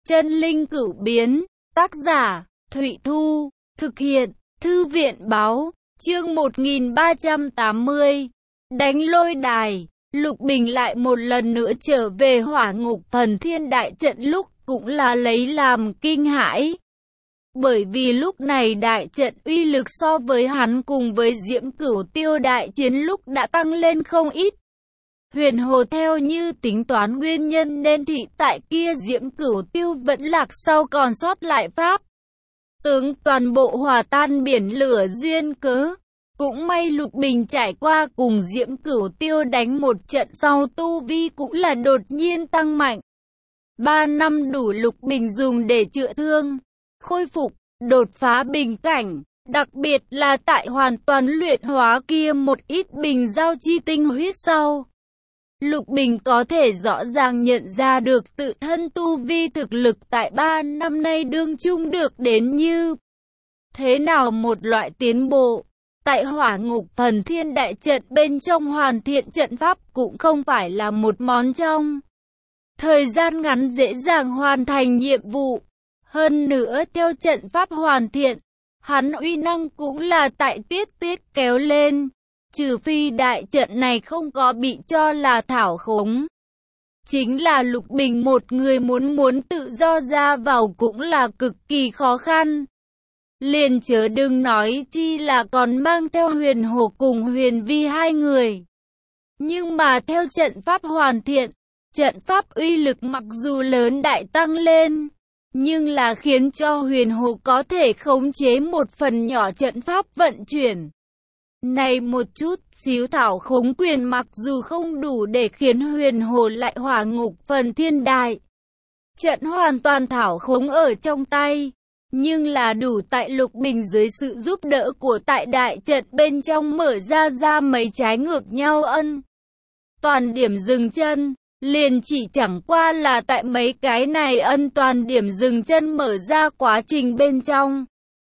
Chân linh cửu biến, tác giả, Thụy Thu, thực hiện, Thư viện báo, chương 1380. Đánh lôi đài, Lục Bình lại một lần nữa trở về hỏa ngục phần thiên đại trận, lúc cũng là lấy làm kinh hãi. Bởi vì lúc này đại trận uy lực so với hắn cùng với Diễm Cửu Tiêu đại chiến lúc đã tăng lên không ít. Huyền Hồ theo như tính toán nguyên nhân nên thị tại kia Diễm Cửu Tiêu vẫn lạc sau còn sót lại pháp tướng toàn bộ hòa tan biển lửa duyên cớ. Cũng may Lục Bình trải qua cùng Diễm Cửu Tiêu đánh một trận sau tu vi cũng là đột nhiên tăng mạnh. 3 năm đủ Lục Bình dùng để chữa thương, khôi phục, đột phá bình cảnh. Đặc biệt là tại hoàn toàn luyện hóa kia một ít bình giao chi tinh huyết sau. Lục Bình có thể rõ ràng nhận ra được tự thân tu vi thực lực tại 3 năm nay đương chung được đến như thế nào một loại tiến bộ. Tại hỏa ngục phần thiên đại trận bên trong hoàn thiện trận pháp cũng không phải là một món trong thời gian ngắn dễ dàng hoàn thành nhiệm vụ. Hơn nữa theo trận pháp hoàn thiện, hắn uy năng cũng là tại tiết kéo lên. Trừ phi đại trận này không có bị cho là thảo khống. Chính là Lục Bình một người muốn tự do ra vào cũng là cực kỳ khó khăn. Liền chớ đừng nói chi là còn mang theo Huyền Hồ cùng Huyền Vi hai người. Nhưng mà theo trận pháp hoàn thiện, trận pháp uy lực mặc dù lớn đại tăng lên, nhưng là khiến cho Huyền Hồ có thể khống chế một phần nhỏ trận pháp vận chuyển. Này một chút xíu thảo khống quyền mặc dù không đủ để khiến Huyền Hồ lại hỏa ngục phần thiên đại trận hoàn toàn thảo khống ở trong tay, nhưng là đủ tại Lục Bình dưới sự giúp đỡ của tại đại trận bên trong mở ra mấy trái ngược nhau toàn điểm dừng chân. Liền chỉ chẳng qua là tại mấy cái này toàn điểm dừng chân mở ra quá trình bên trong.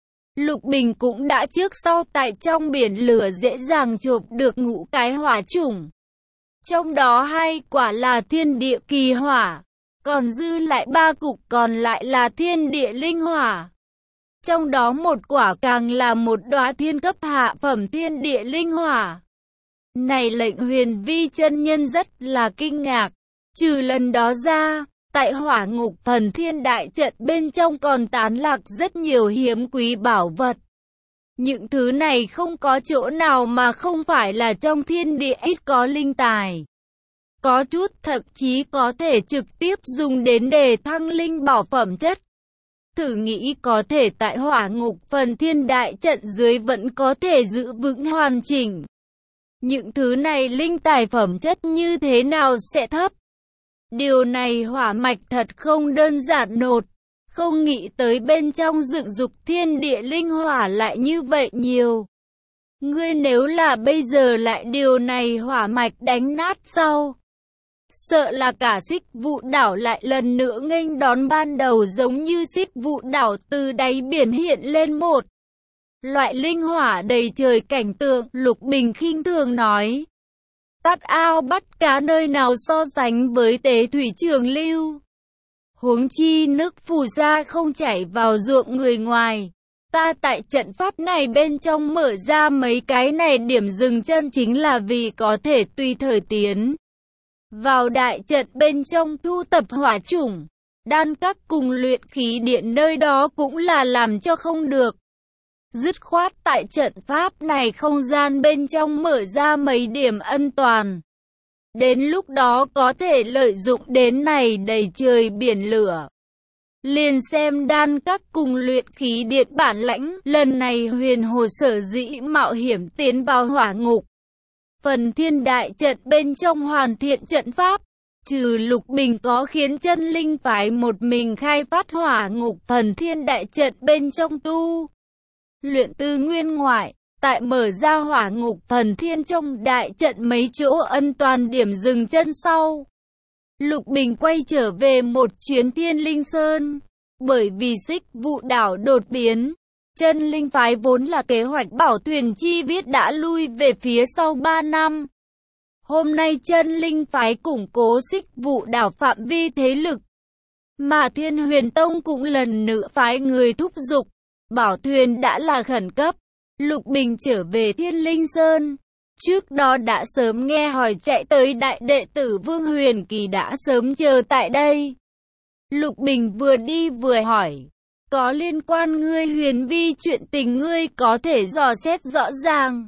Lục Bình cũng đã trước sau tại trong biển lửa dễ dàng chộp được ngũ cái hỏa chủng. Trong đó 2 quả là thiên địa kỳ hỏa, còn dư lại 3 cục còn lại là thiên địa linh hỏa. Trong đó 1 quả càng là một đóa thiên cấp hạ phẩm thiên địa linh hỏa. Này lệnh Huyền Vi chân nhân rất là kinh ngạc. Trừ lần đó ra, tại hỏa ngục phần thiên đại trận bên trong còn tán lạc rất nhiều hiếm quý bảo vật. Những thứ này không có chỗ nào mà không phải là trong thiên địa ít có linh tài. Có chút thậm chí có thể trực tiếp dùng đến đề thăng linh bảo phẩm chất. Thử nghĩ có thể tại hỏa ngục phần thiên đại trận dưới vẫn có thể giữ vững hoàn chỉnh. Những thứ này linh tài phẩm chất như thế nào sẽ thấp? Điều này hỏa mạch thật không đơn giản nột. Không nghĩ tới bên trong dựng dục thiên địa linh hỏa lại như vậy nhiều. Ngươi nếu là bây giờ lại điều này hỏa mạch đánh nát sau, sợ là cả Xích Vụ đảo lại lần nữa nghênh đón ban đầu, giống như Xích Vụ đảo từ đáy biển hiện lên một loại linh hỏa đầy trời cảnh tượng. Lục Bình khinh thường nói. Tát ao bắt cá nơi nào so sánh với tế thủy trường lưu. Huống chi nước phù sa không chảy vào ruộng người ngoài. Ta tại trận pháp này bên trong mở ra mấy cái này điểm dừng chân chính là vì có thể tùy thời tiến vào đại trận bên trong thu tập hỏa chủng. Đan các cùng luyện khí điện nơi đó cũng là làm cho không được. Dứt khoát tại trận pháp này không gian bên trong mở ra mấy điểm an toàn. Đến lúc đó có thể lợi dụng đến này đầy trời biển lửa. Liền xem đan các cùng luyện khí điện bản lãnh. Lần này Huyền Hồ sở dĩ mạo hiểm tiến vào hỏa ngục phần thiên đại trận bên trong hoàn thiện trận pháp. Trừ Lục Bình có khiến chân linh phái một mình khai phát hỏa ngục phần thiên đại trận bên trong tu luyện tư nguyên ngoại, tại mở ra hỏa ngục phần thiên trong đại trận mấy chỗ toàn điểm dừng chân sau. Lục Bình quay trở về một chuyến Thiên Linh Sơn, bởi vì Xích Vụ đảo đột biến. Chân linh phái vốn là kế hoạch bảo thuyền chi viết đã lui về phía sau 3 năm. Hôm nay chân linh phái củng cố Xích Vụ đảo phạm vi thế lực. Mà Thiên Huyền Tông cũng lần nữa phái người thúc giục. Bảo thuyền đã là khẩn cấp. Lục Bình trở về Thiên Linh Sơn. Trước đó đã sớm nghe hỏi chạy tới đại đệ tử Vương Huyền Kỳ đã sớm chờ tại đây. Lục Bình vừa đi vừa hỏi. Có liên quan ngươi Huyền Vi chuyện tình ngươi có thể dò xét rõ ràng.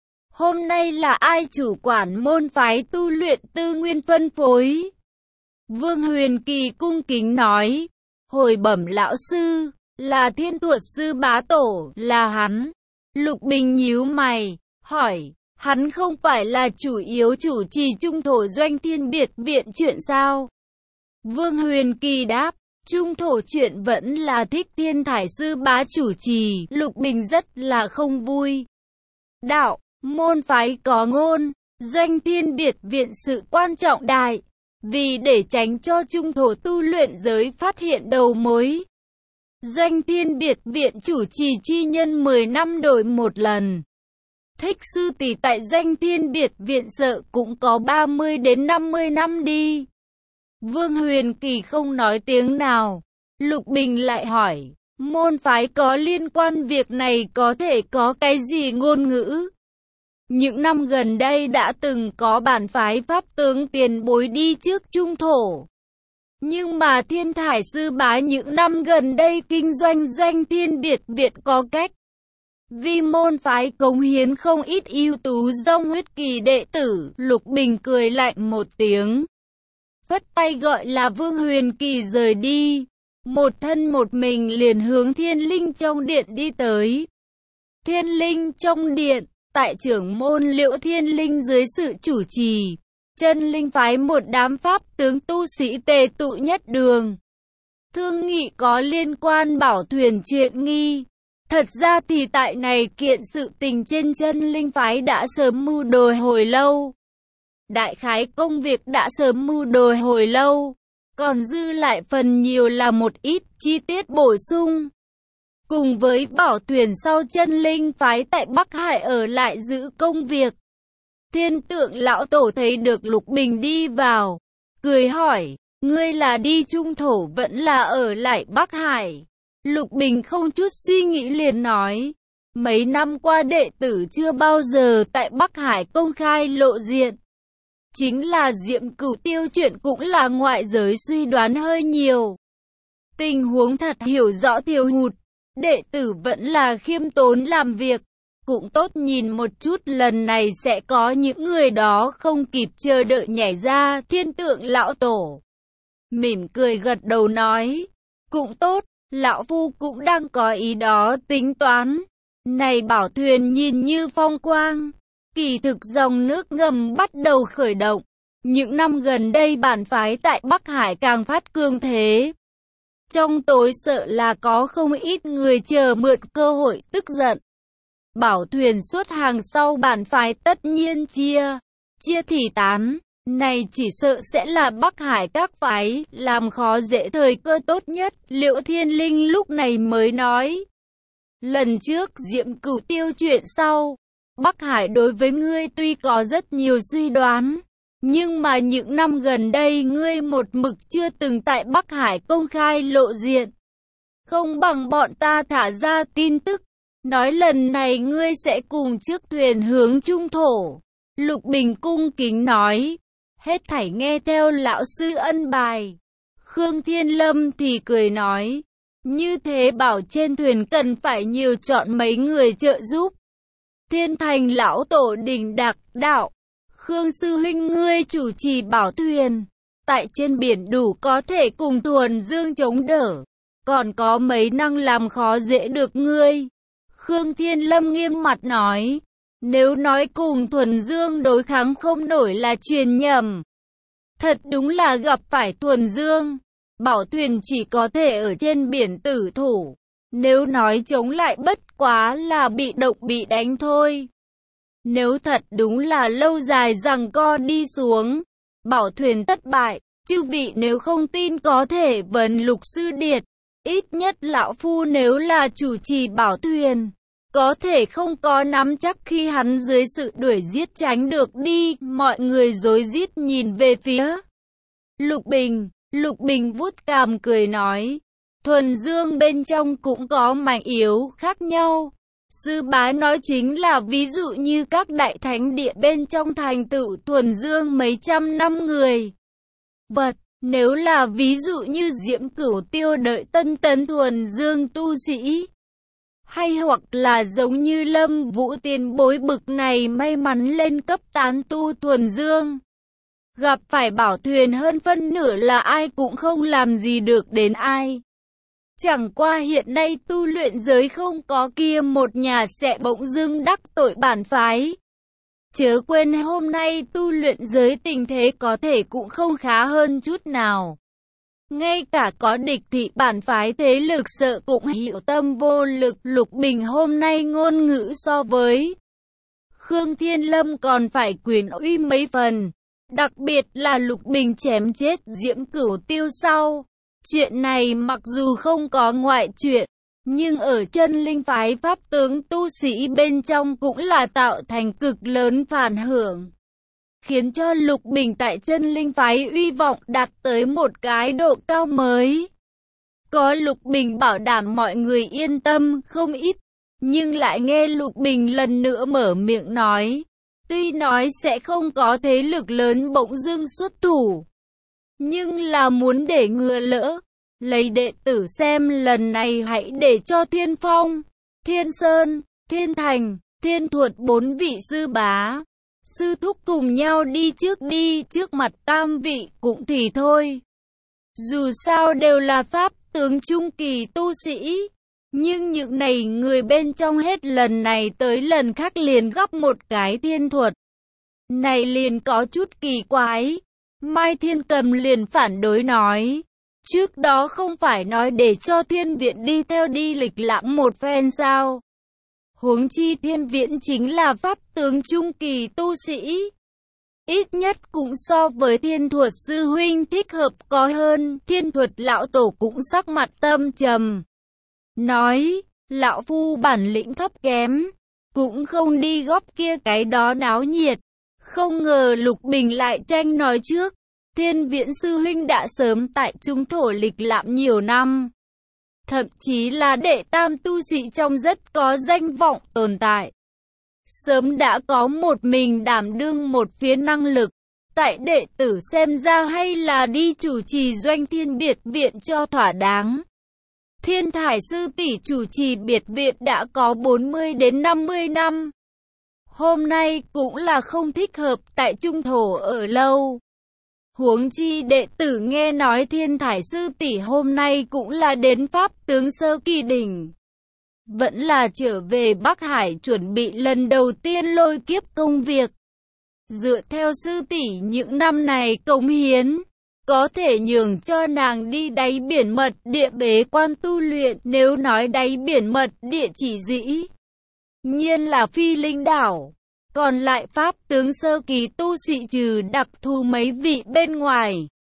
Hôm nay là ai chủ quản môn phái tu luyện tư nguyên phân phối? Vương Huyền Kỳ cung kính nói. Hồi bẩm lão sư, là Thiên Tuột Sư Bá Tổ, là hắn. Lục Bình nhíu mày, hỏi, hắn không phải là chủ yếu chủ trì trung thổ doanh Thiên Biệt viện chuyện sao? Vương Huyền Kỳ đáp, trung thổ chuyện vẫn là Thích Thiên Thải Sư Bá chủ trì. Lục Bình rất là không vui. Đạo, môn phái có ngôn, doanh Thiên Biệt viện sự quan trọng đại. Vì để tránh cho trung thổ tu luyện giới phát hiện đầu mối, doanh Thiên Biệt viện chủ trì chi nhân 10 năm đổi một lần. Thích sư tỷ tại doanh Thiên Biệt viện sợ cũng có 30 đến 50 năm đi. Vương Huyền Kỳ không nói tiếng nào. Lục Bình lại hỏi, môn phái có liên quan việc này có thể có cái gì ngôn ngữ? Những năm gần đây đã từng có bản phái pháp tướng tiền bối đi trước trung thổ. Nhưng mà Thiên Thải Sư Bá những năm gần đây kinh doanh doanh Thiên Biệt viện có cách. Vì môn phái cống hiến không ít ưu tú dòng huyết kỳ đệ tử. Lục Bình cười lạnh một tiếng. Phất tay gọi là Vương Huyền Kỳ rời đi. Một thân một mình liền hướng Thiên Linh trong điện đi tới. Thiên Linh trong điện. Tại trưởng môn Liễu Thiên Linh dưới sự chủ trì, chân linh phái một đám pháp tướng tu sĩ tề tụ nhất đường. Thương nghị có liên quan bảo thuyền chuyện nghi. Thật ra thì tại này kiện sự tình trên chân linh phái đã sớm mưu đồ hồi lâu. Đại khái công việc đã sớm mưu đồ hồi lâu, còn dư lại phần nhiều là một ít chi tiết bổ sung. Cùng với bảo thuyền sau chân linh phái tại Bắc Hải ở lại giữ công việc. Thiên Tượng lão tổ thấy được Lục Bình đi vào, cười hỏi, ngươi là đi trung thổ vẫn là ở lại Bắc Hải? Lục Bình không chút suy nghĩ liền nói, mấy năm qua đệ tử chưa bao giờ tại Bắc Hải công khai lộ diện. Chính là Diệm Cửu Tiêu chuyện cũng là ngoại giới suy đoán hơi nhiều. Tình huống thật hiểu rõ thiếu hụt. Đệ tử vẫn là khiêm tốn làm việc, cũng tốt nhìn một chút lần này sẽ có những người đó không kịp chờ đợi nhảy ra. Thiên Tượng lão tổ mỉm cười gật đầu nói, cũng tốt, lão phu cũng đang có ý đó tính toán. Này bảo thuyền nhìn như phong quang, kỳ thực dòng nước ngầm bắt đầu khởi động. Những năm gần đây bản phái tại Bắc Hải càng phát cường thế. Trong tối sợ là có không ít người chờ mượn cơ hội tức giận. Bảo thuyền xuất hàng sau bản phái tất nhiên chia thì tán. Này chỉ sợ sẽ là Bắc Hải các phái làm khó dễ thời cơ tốt nhất. Liễu Thiên Linh lúc này mới nói. Lần trước Diệm Cửu Tiêu chuyện sau, Bắc Hải đối với ngươi tuy có rất nhiều suy đoán. Nhưng mà những năm gần đây ngươi một mực chưa từng tại Bắc Hải công khai lộ diện. Không bằng bọn ta thả ra tin tức, nói lần này ngươi sẽ cùng chiếc thuyền hướng trung thổ. Lục Bình cung kính nói, hết thảy nghe theo lão sư ân bài. Khương Thiên Lâm thì cười nói, như thế bảo trên thuyền cần phải nhiều chọn mấy người trợ giúp. Thiên Thành lão tổ đình đặc đạo, Khương sư huynh ngươi chủ trì bảo thuyền, tại trên biển đủ có thể cùng Thuần Dương chống đỡ, còn có mấy năng làm khó dễ được ngươi. Khương Thiên Lâm nghiêm mặt nói, nếu nói cùng Thuần Dương đối kháng không nổi là truyền nhầm. Thật đúng là gặp phải Thuần Dương, bảo thuyền chỉ có thể ở trên biển tử thủ, nếu nói chống lại bất quá là bị động bị đánh thôi. Nếu thật đúng là lâu dài giằng co đi xuống, bảo thuyền thất bại, chư vị nếu không tin có thể vấn Lục sư điệt. Ít nhất lão phu nếu là chủ trì bảo thuyền, có thể không có nắm chắc khi hắn dưới sự đuổi giết tránh được đi. Mọi người rối rít nhìn về phía Lục Bình, Lục Bình vuốt cằm cười nói, thuần dương bên trong cũng có mạnh yếu khác nhau. Sư bá nói chính là ví dụ như các đại thánh địa bên trong thành tựu thuần dương mấy trăm năm người. Vật, nếu là ví dụ như Diễm Cửu Tiêu đợi tân tấn thuần dương tu sĩ, hay hoặc là giống như Lâm Vũ tiền bối bực này may mắn lên cấp tán tu thuần dương, gặp phải bảo thuyền hơn phân nửa là ai cũng không làm gì được đến ai. Chẳng qua hiện nay tu luyện giới không có kia một nhà sẽ bỗng dưng đắc tội bản phái. Chớ quên hôm nay tu luyện giới tình thế có thể cũng không khá hơn chút nào. Ngay cả có địch thị bản phái thế lực sợ cũng hiểu tâm vô lực. Lục Bình hôm nay ngôn ngữ so với Khương Thiên Lâm còn phải quyền uy mấy phần. Đặc biệt là Lục Bình chém chết Diễm Cửu Tiêu sau. Chuyện này mặc dù không có ngoại chuyện, nhưng ở chân linh phái pháp tướng tu sĩ bên trong cũng là tạo thành cực lớn phản hưởng, khiến cho Lục Bình tại chân linh phái uy vọng đạt tới một cái độ cao mới. Có Lục Bình bảo đảm mọi người yên tâm không ít, nhưng lại nghe Lục Bình lần nữa mở miệng nói, tuy nói sẽ không có thế lực lớn bỗng dưng xuất thủ, nhưng là muốn để ngừa lỡ, lấy đệ tử xem lần này hãy để cho Thiên Phong, Thiên Sơn, Thiên Thành, Thiên Thuật bốn vị sư bá, sư thúc cùng nhau đi trước mặt tam vị cũng thì thôi. Dù sao đều là pháp tướng trung kỳ tu sĩ, nhưng những này người bên trong hết lần này tới lần khác liền gấp một cái Thiên Thuật. Này liền có chút kỳ quái. Mai Thiên Cầm liền phản đối nói, trước đó không phải nói để cho Thiên Viện đi theo đi lịch lãm một phen sao? Huống chi Thiên Viện chính là pháp tướng trung kỳ tu sĩ, ít nhất cũng so với Thiên Thuật sư huynh thích hợp có hơn. Thiên Thuật lão tổ cũng sắc mặt tâm trầm, nói, lão phu bản lĩnh thấp kém, cũng không đi góp kia cái đó náo nhiệt. Không ngờ Lục Bình lại tranh nói trước. Thiên Viễn sư huynh đã sớm tại trung thổ lịch lãm nhiều năm, thậm chí là đệ tam tu sĩ trong rất có danh vọng tồn tại, sớm đã có một mình đảm đương một phía năng lực. Tại đệ tử xem ra hay là đi chủ trì doanh thiên biệt viện cho thỏa đáng. Thiên Thải sư tỷ chủ trì biệt viện đã có 40 đến 50 năm. Hôm nay cũng là không thích hợp tại trung thổ ở lâu. Huống chi đệ tử nghe nói Thiên Thải sư tỷ hôm nay cũng là đến pháp tướng sơ kỳ đỉnh, vẫn là trở về Bắc Hải chuẩn bị lần đầu tiên lôi kiếp công việc. Dựa theo sư tỷ những năm này cống hiến, có thể nhường cho nàng đi đáy biển mật địa bế quan tu luyện. Nếu nói đáy biển mật địa chỉ dĩ nhiên là Phi Linh đảo. Còn lại pháp tướng sơ kỳ tu sĩ trừ đặc thù mấy vị bên ngoài,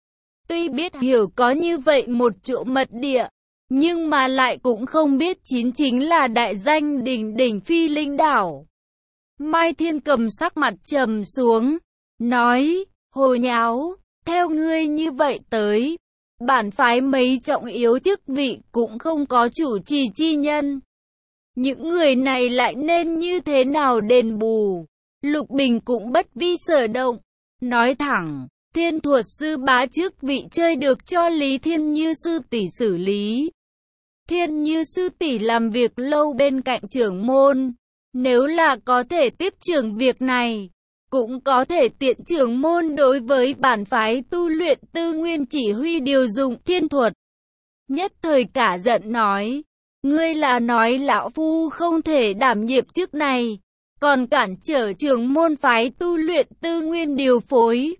tuy biết hiểu có như vậy một chỗ mật địa, nhưng mà lại cũng không biết chính là đại danh đỉnh đỉnh Phi Linh đảo. Mai Thiên Cầm sắc mặt trầm xuống, nói, hồ nháo, theo ngươi như vậy tới, bản phái mấy trọng yếu chức vị cũng không có chủ trì chi nhân. Những người này lại nên như thế nào đền bù? Lục Bình cũng bất vi sở động, nói thẳng, Thiên Thuật sư bá trước vị chơi được cho Lý Thiên Như sư tỷ xử lý. Thiên Như sư tỷ làm việc lâu bên cạnh trưởng môn, nếu là có thể tiếp trưởng việc này, cũng có thể tiện trưởng môn đối với bản phái tu luyện tư nguyên chỉ huy điều dụng thiên thuật. Nhất thời cả giận nói, ngươi là nói lão phu không thể đảm nhiệm chức này, còn cản trở trưởng môn phái tu luyện tư nguyên điều phối.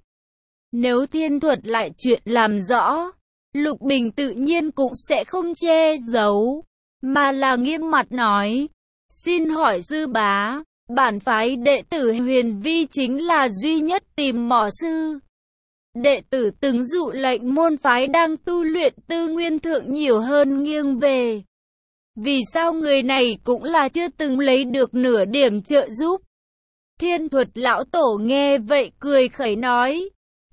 Nếu thiên thuật lại chuyện làm rõ, Lục Bình tự nhiên cũng sẽ không che giấu, mà là nghiêm mặt nói, xin hỏi sư bá, bản phái đệ tử Huyền Vi chính là duy nhất tìm mỏ sư. Đệ tử từng dụ lệnh môn phái đang tu luyện tư nguyên thượng nhiều hơn nghiêng về. Vì sao người này cũng là chưa từng lấy được nửa điểm trợ giúp? Thiên Thuật lão tổ nghe vậy cười khẩy nói,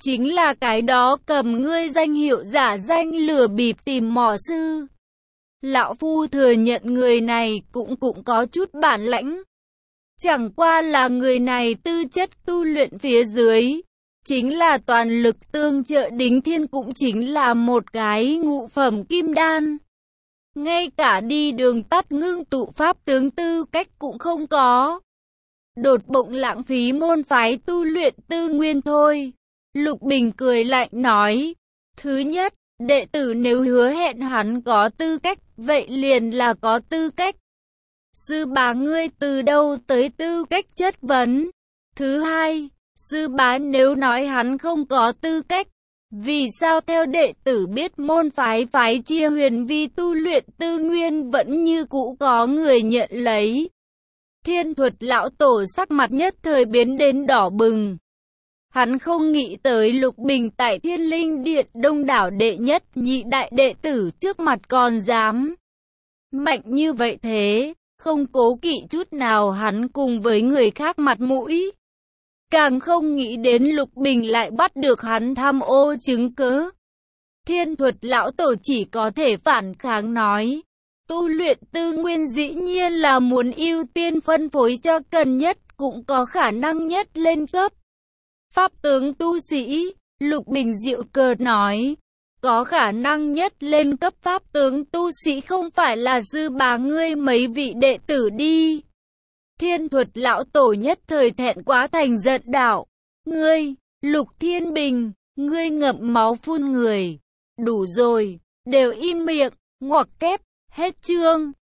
chính là cái đó cầm ngươi danh hiệu giả danh lừa bịp tìm mỏ sư. Lão Phu thừa nhận người này cũng có chút bản lãnh. Chẳng qua là người này tư chất tu luyện phía dưới, chính là toàn lực tương trợ Đính Thiên, cũng chính là một cái ngũ phẩm kim đan. Ngay cả đi đường tắt ngưng tụ pháp tướng tư cách cũng không có. Đột bụng lãng phí môn phái tu luyện tư nguyên thôi. Lục Bình cười lạnh nói, thứ nhất, đệ tử nếu hứa hẹn hắn có tư cách, vậy liền là có tư cách. Sư bá ngươi từ đâu tới tư cách chất vấn? Thứ hai, sư bá nếu nói hắn không có tư cách, vì sao theo đệ tử biết môn phái chia huyền vi tu luyện tư nguyên vẫn như cũ có người nhận lấy? Thiên Thuật lão tổ sắc mặt nhất thời biến đến đỏ bừng. Hắn không nghĩ tới Lục Bình tại Thiên Linh Điện đông đảo đệ nhất nhị đại đệ tử trước mặt còn dám mạnh như vậy thế, không cố kỵ chút nào hắn cùng với người khác mặt mũi. Càng không nghĩ đến Lục Bình lại bắt được hắn tham ô chứng cớ. Thiên Thuật lão tổ chỉ có thể phản kháng nói, tu luyện tư nguyên dĩ nhiên là muốn ưu tiên phân phối cho cần nhất, cũng có khả năng nhất lên cấp. Pháp tướng tu sĩ, Lục Bình dịu cợt nói, có khả năng nhất lên cấp pháp tướng tu sĩ không phải là dư bá ngươi mấy vị đệ tử đi. Thiên Thuật lão tổ nhất thời thẹn quá thành giận đạo, ngươi, Lục Thiên Bình, ngươi ngậm máu phun người, đủ rồi, đều im miệng, ngoặc kép, hết chương.